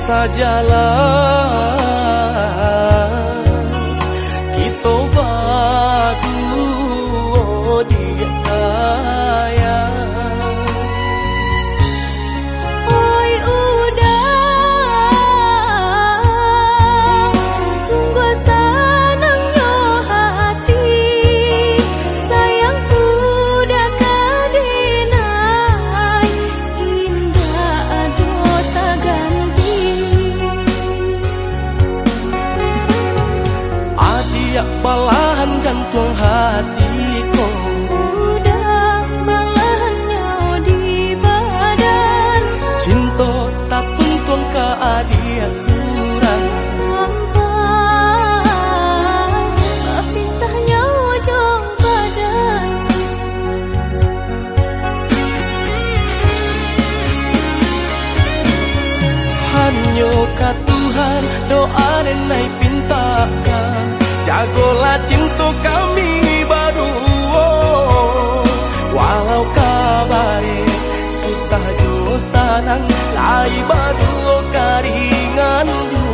sajalah kita badu dia sayang. Oi udah sungguh senangnya hati sayangku dah kadinai indah ado tak ganti. Adia balahan jantung hatiku Udah balahannya di badan cinta tak tuntun ke adia surang sampai pisahnya ujung badan. hanya ka Tuhan doa nenai pintakan jagolah cinta kami berdua walau kabare susah jo sanang lai berdua karingan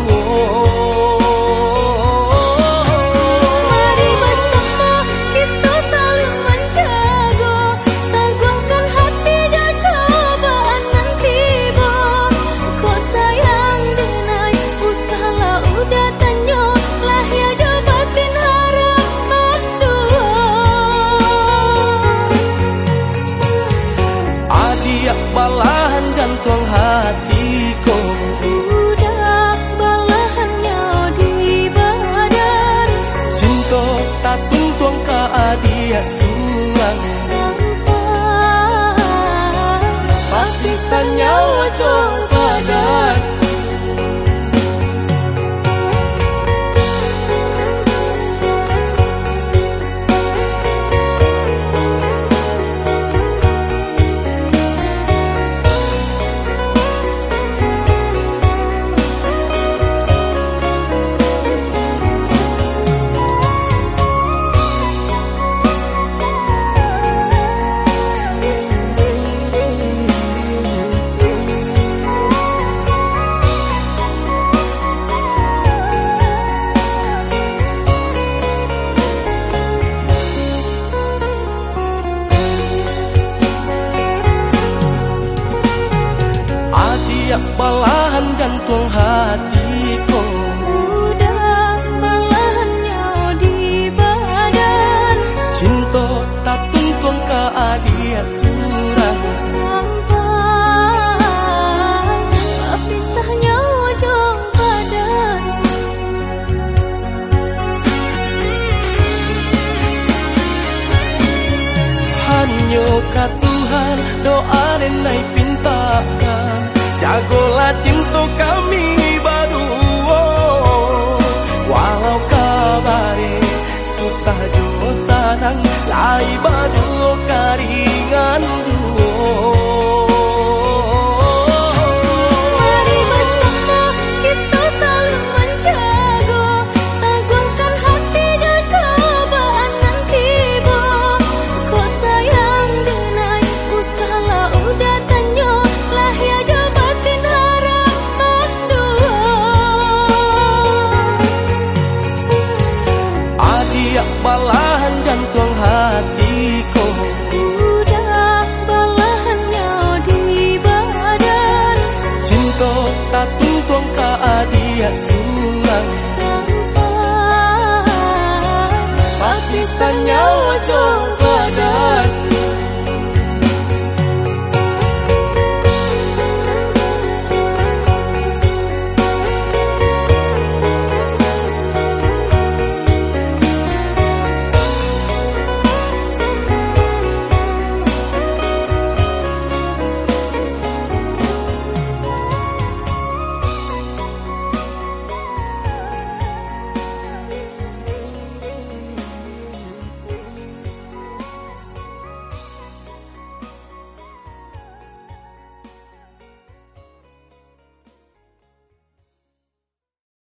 Mari bersama kita saling menjaga teguhkan hati dan cobaan nanti bo kau sayang denai usahalah udah tanyo lah ya jabatin harapan dua. adia balahan jantung hatiku Udah balahannya di badan cinta tak tuntun ke adia surang sampai pisahnya ujung badan. Adia balahan jantung hatiku Udah balahannya di badan cinta tak tuntun ke adia surang sampai pisahnya ujung badan. hanya ka Tuhan doa nenai pintakan jagolah cinta kami berdua walau kabare susah jo sanang lai berdua karingan Mari bersama kita saling menjaga teguhkan hati dan cobaan nanti bo kau sayang denai usahalah udah tanyo lah ya jabatin harapan dua. adia balahan jantung hatiku Udah balahannya di badan cinta tak tuntun ke adia surang sampai pisahnya ujung